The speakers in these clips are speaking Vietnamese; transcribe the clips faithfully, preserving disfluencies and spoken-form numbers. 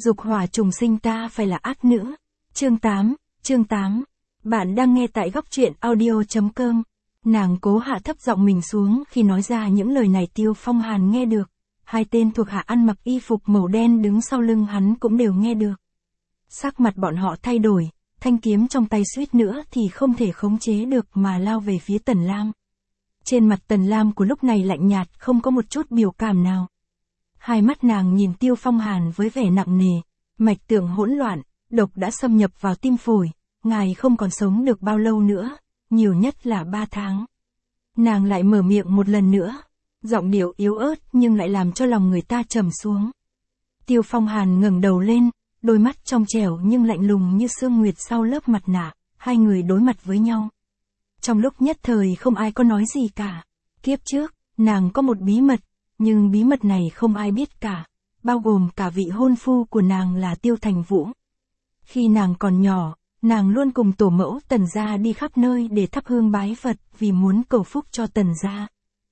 Dục hỏa trùng sinh ta phải là ác nữ. Chương tám, chương tám. Bạn đang nghe tại góc truyện audio chấm com. Nàng cố hạ thấp giọng mình xuống khi nói ra những lời này. Tiêu Phong Hàn nghe được. Hai tên thuộc hạ ăn mặc y phục màu đen đứng sau lưng hắn cũng đều nghe được. Sắc mặt bọn họ thay đổi, thanh kiếm trong tay suýt nữa thì không thể khống chế được mà lao về phía Tần Lam. Trên mặt Tần Lam của lúc này lạnh nhạt, không có một chút biểu cảm nào. Hai mắt nàng nhìn Tiêu Phong Hàn với vẻ nặng nề, mạch tưởng hỗn loạn, độc đã xâm nhập vào tim phổi, ngài không còn sống được bao lâu nữa, nhiều nhất là ba tháng. Nàng lại mở miệng một lần nữa, giọng điệu yếu ớt nhưng lại làm cho lòng người ta trầm xuống. Tiêu Phong Hàn ngẩng đầu lên, đôi mắt trong trẻo nhưng lạnh lùng như sương nguyệt sau lớp mặt nạ, hai người đối mặt với nhau. Trong lúc nhất thời không ai có nói gì cả. Kiếp trước, nàng có một bí mật, nhưng bí mật này không ai biết cả, bao gồm cả vị hôn phu của nàng là Tiêu Thành Vũ. Khi nàng còn nhỏ, nàng luôn cùng tổ mẫu Tần gia đi khắp nơi để thắp hương bái Phật vì muốn cầu phúc cho Tần gia.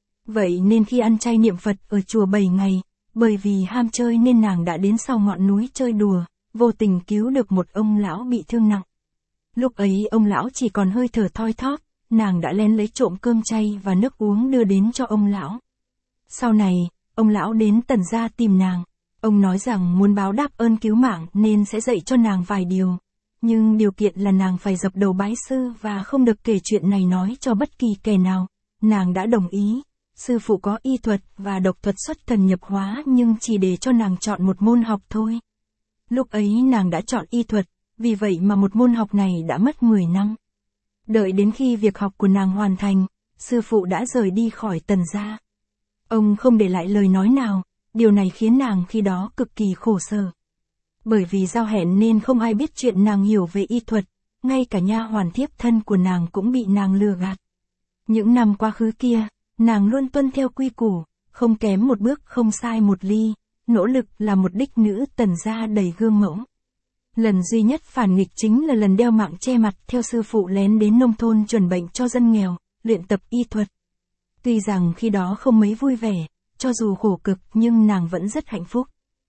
Vậy nên khi ăn chay niệm Phật ở chùa bảy ngày, bởi vì ham chơi nên nàng đã đến sau ngọn núi chơi đùa, vô tình cứu được một ông lão bị thương nặng. Lúc ấy ông lão chỉ còn hơi thở thoi thóp, nàng đã lén lấy trộm cơm chay và nước uống đưa đến cho ông lão. Sau này, ông lão đến Tần gia tìm nàng. Ông nói rằng muốn báo đáp ơn cứu mạng nên sẽ dạy cho nàng vài điều. Nhưng điều kiện là nàng phải dập đầu bái sư và không được kể chuyện này nói cho bất kỳ kẻ nào. Nàng đã đồng ý. Sư phụ có y thuật và độc thuật xuất thần nhập hóa nhưng chỉ để cho nàng chọn một môn học thôi. Lúc ấy nàng đã chọn y thuật, vì vậy mà một môn học này đã mất mười năm. Đợi đến khi việc học của nàng hoàn thành, sư phụ đã rời đi khỏi Tần gia. Ông không để lại lời nói nào, điều này khiến nàng khi đó cực kỳ khổ sở. Bởi vì giao hẹn nên không ai biết chuyện nàng hiểu về y thuật, ngay cả nha hoàn thiếp thân của nàng cũng bị nàng lừa gạt. Những năm quá khứ kia, nàng luôn tuân theo quy củ, không kém một bước không sai một ly, nỗ lực là một đích nữ Tần gia đầy gương mẫu. Lần duy nhất phản nghịch chính là lần đeo mạng che mặt theo sư phụ lén đến nông thôn chuẩn bệnh cho dân nghèo, luyện tập y thuật. Tuy rằng khi đó không mấy vui vẻ, cho dù khổ cực nhưng nàng vẫn rất hạnh phúc.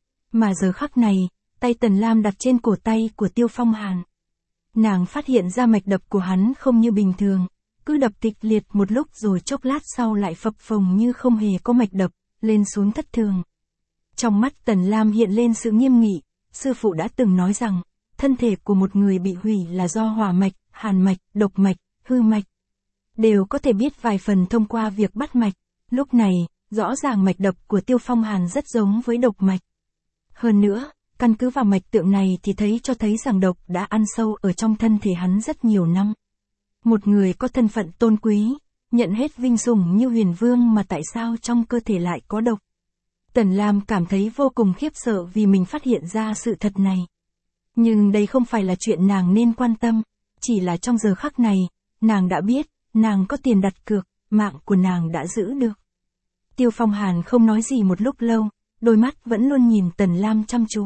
Mà giờ khắc này, tay Tần Lam đặt trên cổ tay của Tiêu Phong Hàn. Nàng phát hiện ra mạch đập của hắn không như bình thường, cứ đập kịch liệt một lúc rồi chốc lát sau lại phập phồng như không hề có mạch đập, lên xuống thất thường. Trong mắt Tần Lam hiện lên sự nghiêm nghị, sư phụ đã từng nói rằng, thân thể của một người bị hủy là do hỏa mạch, hàn mạch, độc mạch, hư mạch. Đều có thể biết vài phần thông qua việc bắt mạch. Lúc này, rõ ràng mạch đập của Tiêu Phong Hàn rất giống với độc mạch. Hơn nữa, căn cứ vào mạch tượng này thì thấy cho thấy rằng độc đã ăn sâu ở trong thân thể hắn rất nhiều năm. Một người có thân phận tôn quý, nhận hết vinh sủng như huyền vương mà tại sao trong cơ thể lại có độc? Tần Lam cảm thấy vô cùng khiếp sợ vì mình phát hiện ra sự thật này. Nhưng đây không phải là chuyện nàng nên quan tâm, chỉ là trong giờ khắc này, nàng đã biết, nàng có tiền đặt cược, mạng của nàng đã giữ được. Tiêu Phong Hàn không nói gì một lúc lâu, đôi mắt vẫn luôn nhìn Tần Lam chăm chú.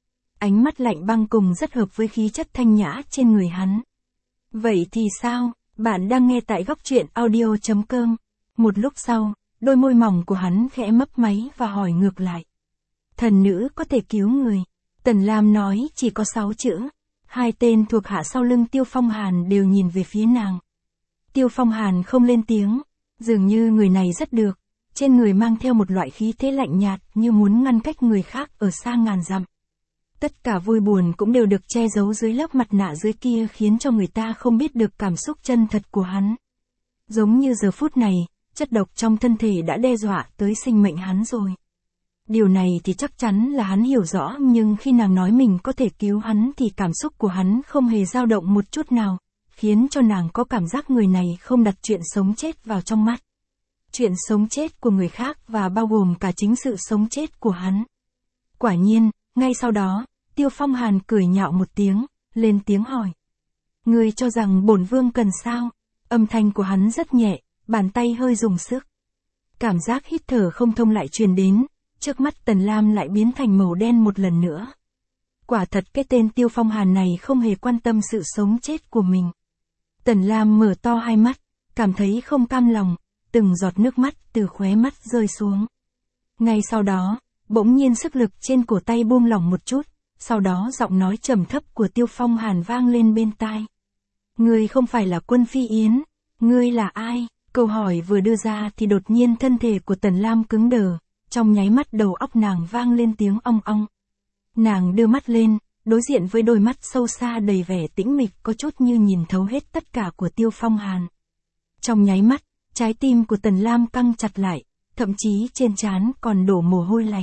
Ánh mắt lạnh băng cùng rất hợp với khí chất thanh nhã trên người hắn. Vậy thì sao, bạn đang nghe tại góc truyện audio chấm com. Một lúc sau, đôi môi mỏng của hắn khẽ mấp máy và hỏi ngược lại. Thần nữ có thể cứu người. Tần Lam nói chỉ có sáu chữ. Hai tên thuộc hạ sau lưng Tiêu Phong Hàn đều nhìn về phía nàng. Tiêu Phong Hàn không lên tiếng, dường như người này rất được, trên người mang theo một loại khí thế lạnh nhạt như muốn ngăn cách người khác ở xa ngàn dặm. Tất cả vui buồn cũng đều được che giấu dưới lớp mặt nạ dưới kia khiến cho người ta không biết được cảm xúc chân thật của hắn. Giống như giờ phút này, chất độc trong thân thể đã đe dọa tới sinh mệnh hắn rồi. Điều này thì chắc chắn là hắn hiểu rõ nhưng khi nàng nói mình có thể cứu hắn thì cảm xúc của hắn không hề dao động một chút nào, khiến cho nàng có cảm giác người này không đặt chuyện sống chết vào trong mắt. Chuyện sống chết của người khác và bao gồm cả chính sự sống chết của hắn. Quả nhiên, ngay sau đó, Tiêu Phong Hàn cười nhạo một tiếng, lên tiếng hỏi. Ngươi cho rằng bổn vương cần sao? Âm thanh của hắn rất nhẹ, bàn tay hơi dùng sức. Cảm giác hít thở không thông lại truyền đến, trước mắt Tần Lam lại biến thành màu đen một lần nữa. Quả thật cái tên Tiêu Phong Hàn này không hề quan tâm sự sống chết của mình. Tần Lam mở to hai mắt, cảm thấy không cam lòng, từng giọt nước mắt từ khóe mắt rơi xuống. Ngay sau đó, bỗng nhiên sức lực trên cổ tay buông lỏng một chút, sau đó giọng nói trầm thấp của Tiêu Phong Hàn vang lên bên tai. Ngươi không phải là Quân Phi Yến, ngươi là ai? Câu hỏi vừa đưa ra thì đột nhiên thân thể của Tần Lam cứng đờ, trong nháy mắt đầu óc nàng vang lên tiếng ong ong. Nàng đưa mắt lên, đối diện với đôi mắt sâu xa đầy vẻ tĩnh mịch có chút như nhìn thấu hết tất cả của Tiêu Phong Hàn. Trong nháy mắt, trái tim của Tần Lam căng chặt lại, thậm chí trên trán còn đổ mồ hôi lạnh.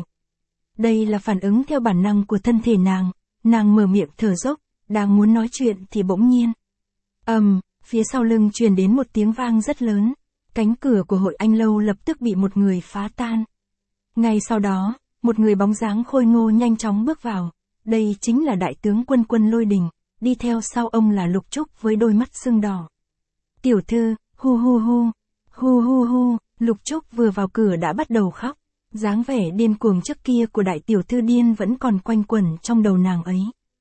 Đây là phản ứng theo bản năng của thân thể nàng, nàng mở miệng thở dốc, đang muốn nói chuyện thì bỗng nhiên. ầm, um, phía sau lưng truyền đến một tiếng vang rất lớn, cánh cửa của Hội Anh Lâu lập tức bị một người phá tan. Ngay sau đó, một người bóng dáng khôi ngô nhanh chóng bước vào, đây chính là đại tướng Quân Quân Lôi Đình, đi theo sau ông là Lục Trúc với đôi mắt sưng đỏ. Tiểu thư, hu hu hu, hu hu hu, Lục Trúc vừa vào cửa đã bắt đầu khóc, dáng vẻ điên cuồng trước kia của đại tiểu thư điên vẫn còn quanh quẩn trong đầu nàng ấy.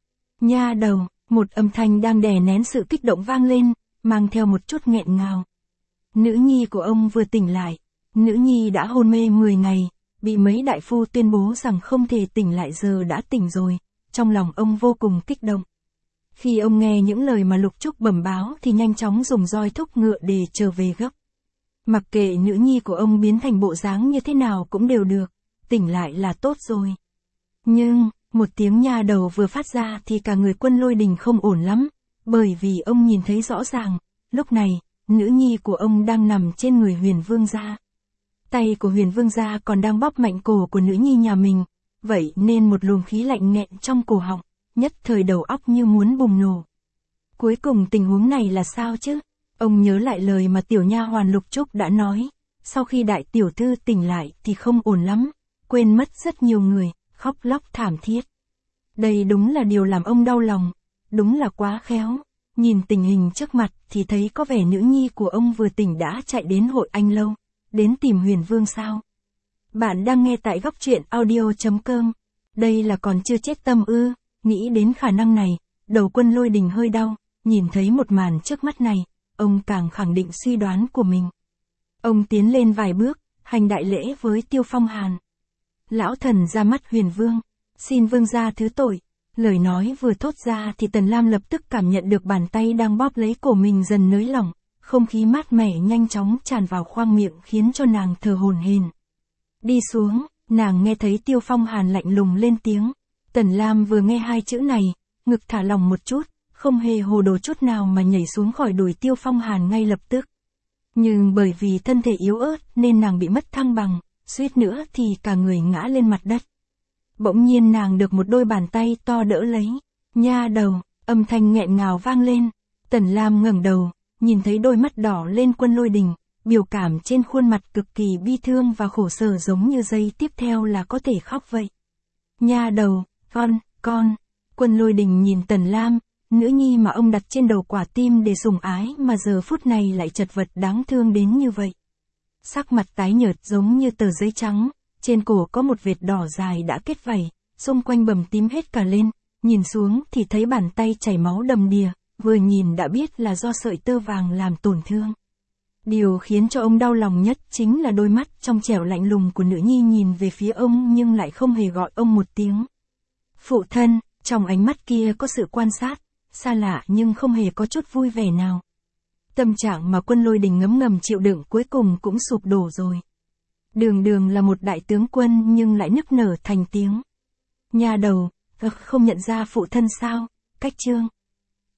Nha đầu, một âm thanh đang đè nén sự kích động vang lên, mang theo một chút nghẹn ngào. Nữ nhi của ông vừa tỉnh lại, nữ nhi đã hôn mê mười ngày, bị mấy đại phu tuyên bố rằng không thể tỉnh lại giờ đã tỉnh rồi, trong lòng ông vô cùng kích động. Khi ông nghe những lời mà Lục Trúc bẩm báo thì nhanh chóng dùng roi thúc ngựa để trở về gấp. Mặc kệ nữ nhi của ông biến thành bộ dáng như thế nào cũng đều được, tỉnh lại là tốt rồi. Nhưng, một tiếng nha đầu vừa phát ra thì cả người Quân Lôi Đình không ổn lắm, bởi vì ông nhìn thấy rõ ràng, lúc này, nữ nhi của ông đang nằm trên người Huyền Vương gia. Tay của Huyền Vương gia còn đang bóp mạnh cổ của nữ nhi nhà mình, vậy nên một luồng khí lạnh nghẹn trong cổ họng, nhất thời đầu óc như muốn bùng nổ. Cuối cùng tình huống này là sao chứ? Ông nhớ lại lời mà tiểu nha hoàn Lục Trúc đã nói, sau khi đại tiểu thư tỉnh lại thì không ổn lắm, quên mất rất nhiều người, khóc lóc thảm thiết. Đây đúng là điều làm ông đau lòng, đúng là quá khéo. Nhìn tình hình trước mặt thì thấy có vẻ nữ nhi của ông vừa tỉnh đã chạy đến Hội Anh Lâu, đến tìm Huyền Vương sao. Bạn đang nghe tại góc truyện audio chấm com. Đây là còn chưa chết tâm ư? Nghĩ đến khả năng này, đầu Quân Lôi Đình hơi đau, nhìn thấy một màn trước mắt này, ông càng khẳng định suy đoán của mình. Ông tiến lên vài bước, hành đại lễ với Tiêu Phong Hàn. Lão thần ra mắt Huyền Vương, xin vương gia thứ tội. Lời nói vừa thốt ra thì Tần Lam lập tức cảm nhận được bàn tay đang bóp lấy cổ mình dần nới lỏng, không khí mát mẻ nhanh chóng tràn vào khoang miệng khiến cho nàng thở hổn hển. Đi xuống, nàng nghe thấy Tiêu Phong Hàn lạnh lùng lên tiếng. Tần Lam vừa nghe hai chữ này, ngực thả lỏng một chút, không hề hồ đồ chút nào mà nhảy xuống khỏi đùi Tiêu Phong Hàn ngay lập tức. Nhưng bởi vì thân thể yếu ớt nên nàng bị mất thăng bằng, suýt nữa thì cả người ngã lên mặt đất. Bỗng nhiên nàng được một đôi bàn tay to đỡ lấy. Nha đầu, âm thanh nghẹn ngào vang lên. Tần Lam ngẩng đầu, nhìn thấy đôi mắt đỏ lên Quân Lôi Đình, biểu cảm trên khuôn mặt cực kỳ bi thương và khổ sở giống như giây tiếp theo là có thể khóc vậy. Nha đầu, con, con. Quân Lôi Đình nhìn Tần Lam, nữ nhi mà ông đặt trên đầu quả tim để sủng ái mà giờ phút này lại chật vật đáng thương đến như vậy. Sắc mặt tái nhợt giống như tờ giấy trắng. Trên cổ có một vệt đỏ dài đã kết vảy, xung quanh bầm tím hết cả lên, nhìn xuống thì thấy bàn tay chảy máu đầm đìa, vừa nhìn đã biết là do sợi tơ vàng làm tổn thương. Điều khiến cho ông đau lòng nhất chính là đôi mắt trong trẻo lạnh lùng của nữ nhi nhìn về phía ông nhưng lại không hề gọi ông một tiếng. Phụ thân, trong ánh mắt kia có sự quan sát, xa lạ nhưng không hề có chút vui vẻ nào. Tâm trạng mà Quân Lôi Đình ngấm ngầm chịu đựng cuối cùng cũng sụp đổ rồi. Đường đường là một đại tướng quân nhưng lại nức nở thành tiếng. Nha đầu, không nhận ra phụ thân sao? Cách trương.